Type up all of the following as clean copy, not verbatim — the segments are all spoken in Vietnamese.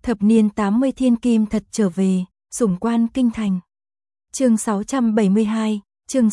Thập niên 80 thiên kim thật trở về, sủng quan kinh thành. Chương 672, chương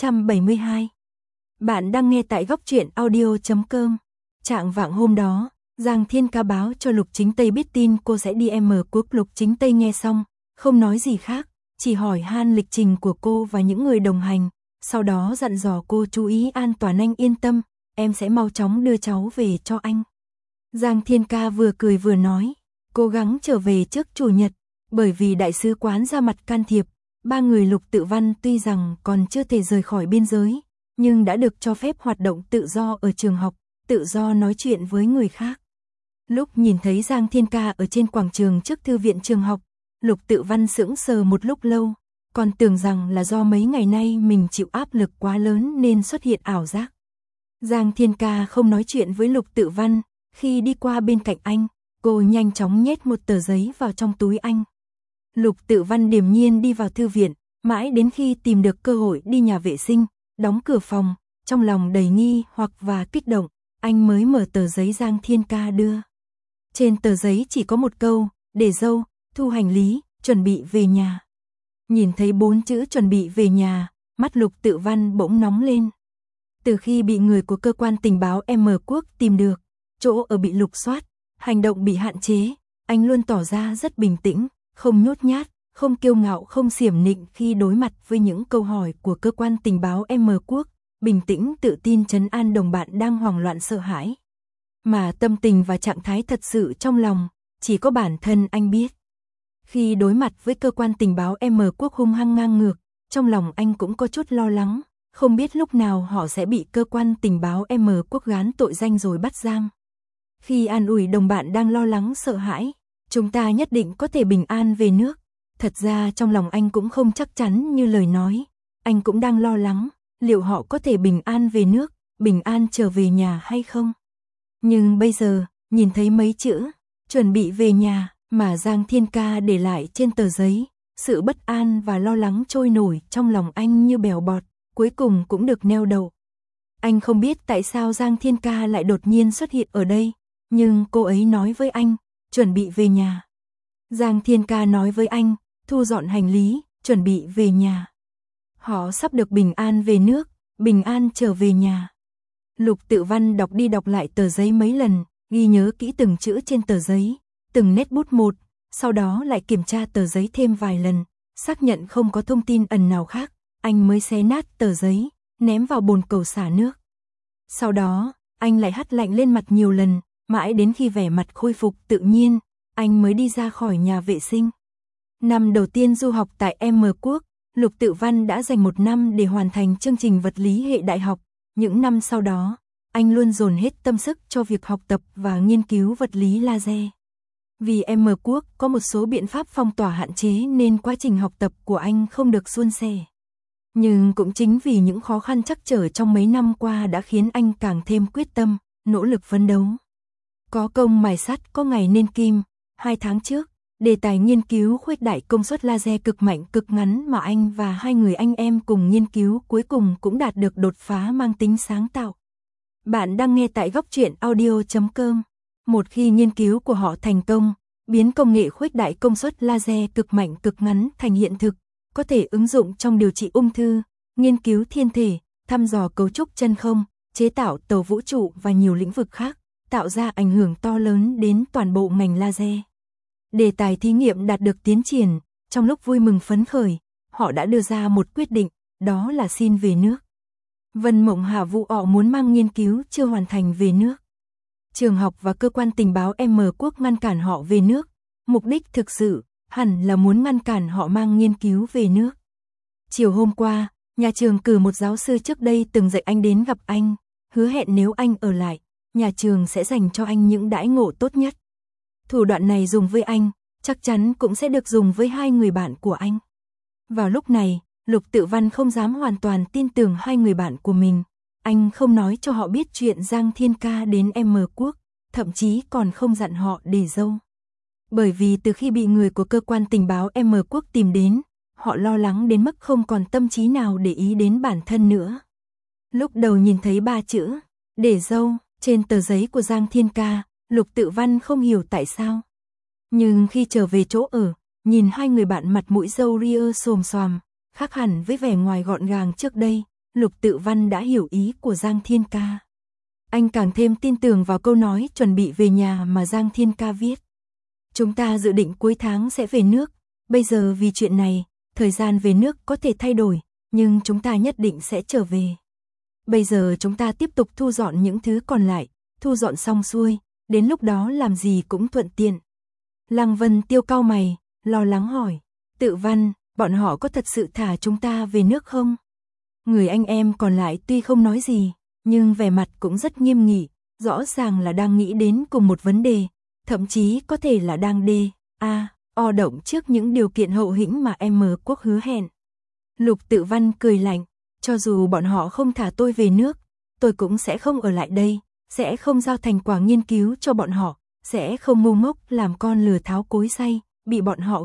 672. Bạn đang nghe tại góc truyện audio.com. Trạng vạng hôm đó, Giang Thiên Ca báo cho Lục Chính Tây biết tin cô sẽ đi Quốc. Lục Chính Tây nghe xong, không nói gì khác, chỉ hỏi han lịch trình của cô và những người đồng hành, sau đó dặn dò cô chú ý an toàn. Anh yên tâm, em sẽ mau chóng đưa cháu về cho anh. Giang Thiên Ca vừa cười vừa nói, cố gắng trở về trước Chủ nhật, bởi vì đại sứ quán ra mặt can thiệp, ba người Lục Tự Văn tuy rằng còn chưa thể rời khỏi biên giới, nhưng đã được cho phép hoạt động tự do ở trường học, tự do nói chuyện với người khác. Lúc nhìn thấy Giang Thiên Ca ở trên quảng trường trước thư viện trường học, Lục Tự Văn sững sờ một lúc lâu, còn tưởng rằng là do mấy ngày nay mình chịu áp lực quá lớn nên xuất hiện ảo giác. Giang Thiên Ca không nói chuyện với Lục Tự Văn, khi đi qua bên cạnh anh, cô nhanh chóng nhét một tờ giấy vào trong túi anh. Lục Tự Văn điềm nhiên đi vào thư viện, mãi đến khi tìm được cơ hội đi nhà vệ sinh, đóng cửa phòng, trong lòng đầy nghi hoặc và kích động, anh mới mở tờ giấy Giang Thiên Ca đưa. Trên tờ giấy chỉ có một câu, để dâu, thu hành lý, chuẩn bị về nhà. Nhìn thấy 4 chữ chuẩn bị về nhà, mắt Lục Tự Văn bỗng nóng lên. Từ khi bị người của cơ quan tình báo Quốc tìm được, chỗ ở bị lục soát, hành động bị hạn chế, anh luôn tỏ ra rất bình tĩnh, không nhút nhát, không kiêu ngạo, không xiểm nịnh khi đối mặt với những câu hỏi của cơ quan tình báo Quốc, bình tĩnh tự tin trấn an đồng bạn đang hoảng loạn sợ hãi. Mà tâm tình và trạng thái thật sự trong lòng, chỉ có bản thân anh biết. Khi đối mặt với cơ quan tình báo Quốc hung hăng ngang ngược, trong lòng anh cũng có chút lo lắng, không biết lúc nào họ sẽ bị cơ quan tình báo Quốc gán tội danh rồi bắt giam. Khi an ủi đồng bạn đang lo lắng sợ hãi, chúng ta nhất định có thể bình an về nước. Thật ra trong lòng anh cũng không chắc chắn như lời nói, anh cũng đang lo lắng, liệu họ có thể bình an về nước, bình an trở về nhà hay không. Nhưng bây giờ, nhìn thấy mấy chữ, chuẩn bị về nhà, mà Giang Thiên Ca để lại trên tờ giấy, sự bất an và lo lắng trôi nổi trong lòng anh như bèo bọt, cuối cùng cũng được neo đậu. Anh không biết tại sao Giang Thiên Ca lại đột nhiên xuất hiện ở đây, nhưng cô ấy nói với anh, chuẩn bị về nhà. Giang Thiên Ca nói với anh, thu dọn hành lý, chuẩn bị về nhà. Họ sắp được bình an về nước, bình an trở về nhà. Lục Tự Văn đọc đi đọc lại tờ giấy mấy lần, ghi nhớ kỹ từng chữ trên tờ giấy, từng nét bút một, sau đó lại kiểm tra tờ giấy thêm vài lần, xác nhận không có thông tin ẩn nào khác, anh mới xé nát tờ giấy, ném vào bồn cầu xả nước. Sau đó, anh lại hắt lạnh lên mặt nhiều lần, mãi đến khi vẻ mặt khôi phục tự nhiên, anh mới đi ra khỏi nhà vệ sinh. Năm đầu tiên du học tại Quốc, Lục Tự Văn đã dành 1 năm để hoàn thành chương trình vật lý hệ đại học. Những năm sau đó, anh luôn dồn hết tâm sức cho việc học tập và nghiên cứu vật lý laser. Vì Quốc có một số biện pháp phong tỏa hạn chế nên quá trình học tập của anh không được suôn sẻ. Nhưng cũng chính vì những khó khăn trắc trở trong mấy năm qua đã khiến anh càng thêm quyết tâm, nỗ lực phấn đấu. Có công mài sắt có ngày nên kim. 2 tháng trước, đề tài nghiên cứu khuếch đại công suất laser cực mạnh cực ngắn mà anh và 2 người anh em cùng nghiên cứu cuối cùng cũng đạt được đột phá mang tính sáng tạo. Bạn đang nghe tại góc truyện audio.com. Một khi nghiên cứu của họ thành công, biến công nghệ khuếch đại công suất laser cực mạnh cực ngắn thành hiện thực, có thể ứng dụng trong điều trị ung thư, nghiên cứu thiên thể, thăm dò cấu trúc chân không, chế tạo tàu vũ trụ và nhiều lĩnh vực khác, tạo ra ảnh hưởng to lớn đến toàn bộ ngành laser. Đề tài thí nghiệm đạt được tiến triển, trong lúc vui mừng phấn khởi, họ đã đưa ra một quyết định, đó là xin về nước. Vân Mộng Hà Vũ họ muốn mang nghiên cứu chưa hoàn thành về nước. Trường học và cơ quan tình báo Quốc ngăn cản họ về nước, mục đích thực sự hẳn là muốn ngăn cản họ mang nghiên cứu về nước. Chiều hôm qua, nhà trường cử một giáo sư trước đây từng dạy anh đến gặp anh, hứa hẹn nếu anh ở lại, nhà trường sẽ dành cho anh những đãi ngộ tốt nhất. Thủ đoạn này dùng với anh, chắc chắn cũng sẽ được dùng với 2 người bạn của anh. Vào lúc này, Lục Tự Văn không dám hoàn toàn tin tưởng 2 người bạn của mình. Anh không nói cho họ biết chuyện Giang Thiên Ca đến Quốc, thậm chí còn không dặn họ để dâu. Bởi vì từ khi bị người của cơ quan tình báo Quốc tìm đến, họ lo lắng đến mức không còn tâm trí nào để ý đến bản thân nữa. Lúc đầu nhìn thấy 3 chữ, để dâu, trên tờ giấy của Giang Thiên Ca, Lục Tự Văn không hiểu tại sao. Nhưng khi trở về chỗ ở, nhìn hai người bạn mặt mũi râu ria xồm xoàm, khác hẳn với vẻ ngoài gọn gàng trước đây, Lục Tự Văn đã hiểu ý của Giang Thiên Ca. Anh càng thêm tin tưởng vào câu nói chuẩn bị về nhà mà Giang Thiên Ca viết. Chúng ta dự định cuối tháng sẽ về nước, bây giờ vì chuyện này, thời gian về nước có thể thay đổi, nhưng chúng ta nhất định sẽ trở về. Bây giờ chúng ta tiếp tục thu dọn những thứ còn lại, thu dọn xong xuôi, đến lúc đó làm gì cũng thuận tiện. Lăng Vân Tiêu cau mày, lo lắng hỏi, Tự Văn, bọn họ có thật sự thả chúng ta về nước không? Người anh em còn lại tuy không nói gì, nhưng vẻ mặt cũng rất nghiêm nghị, rõ ràng là đang nghĩ đến cùng một vấn đề, thậm chí có thể là đang o động trước những điều kiện hậu hĩnh mà M Quốc hứa hẹn. Lục Tự Văn cười lạnh, cho dù bọn họ không thả tôi về nước, tôi cũng sẽ không ở lại đây, sẽ không giao thành quả nghiên cứu cho bọn họ, sẽ không ngu ngốc làm con lừa tháo cối xay, bị bọn họ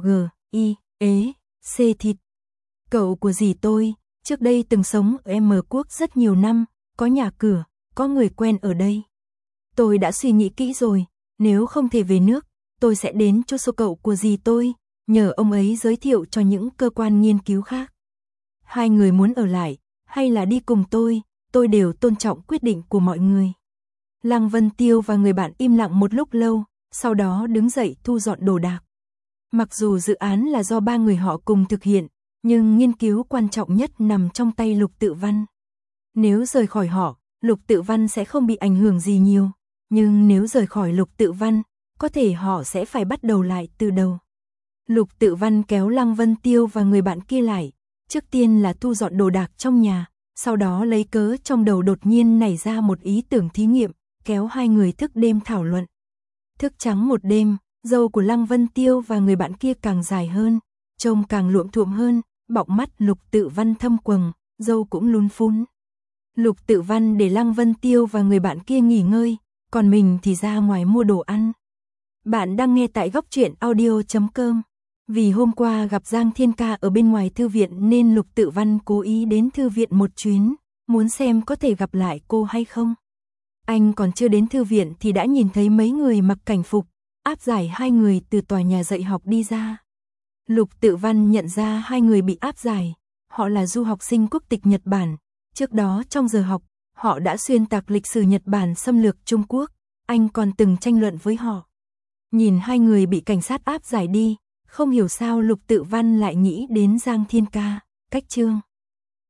C thịt. Cậu của dì tôi, trước đây từng sống ở M Quốc rất nhiều năm, có nhà cửa, có người quen ở đây. Tôi đã suy nghĩ kỹ rồi, nếu không thể về nước, tôi sẽ đến chỗ số cậu của dì tôi, nhờ ông ấy giới thiệu cho những cơ quan nghiên cứu khác. Hai người muốn ở lại, hay là đi cùng tôi đều tôn trọng quyết định của mọi người. Lăng Vân Tiêu và người bạn im lặng một lúc lâu, sau đó đứng dậy thu dọn đồ đạc. Mặc dù dự án là do ba người họ cùng thực hiện, nhưng nghiên cứu quan trọng nhất nằm trong tay Lục Tự Văn. Nếu rời khỏi họ, Lục Tự Văn sẽ không bị ảnh hưởng gì nhiều, nhưng nếu rời khỏi Lục Tự Văn, có thể họ sẽ phải bắt đầu lại từ đầu. Lục Tự Văn kéo Lăng Vân Tiêu và người bạn kia lại, trước tiên là thu dọn đồ đạc trong nhà, sau đó lấy cớ trong đầu đột nhiên nảy ra một ý tưởng thí nghiệm, kéo hai người thức đêm thảo luận. Thức trắng một đêm, râu của Lăng Vân Tiêu và người bạn kia càng dài hơn, trông càng luộm thuộm hơn, bọng mắt Lục Tự Văn thâm quầng, râu cũng lún phún. Lục Tự Văn để Lăng Vân Tiêu và người bạn kia nghỉ ngơi, còn mình thì ra ngoài mua đồ ăn. Bạn đang nghe tại góc truyện audio.com. Vì hôm qua gặp Giang Thiên Ca ở bên ngoài thư viện nên Lục Tự Văn cố ý đến thư viện một chuyến, muốn xem có thể gặp lại cô hay không. Anh còn chưa đến thư viện thì đã nhìn thấy mấy người mặc cảnh phục, áp giải hai người từ tòa nhà dạy học đi ra. Lục Tự Văn nhận ra hai người bị áp giải, họ là du học sinh quốc tịch Nhật Bản. Trước đó trong giờ học, họ đã xuyên tạc lịch sử Nhật Bản xâm lược Trung Quốc, anh còn từng tranh luận với họ. Nhìn hai người bị cảnh sát áp giải đi, không hiểu sao Lục Tự Văn lại nghĩ đến Giang Thiên Ca, cách chương.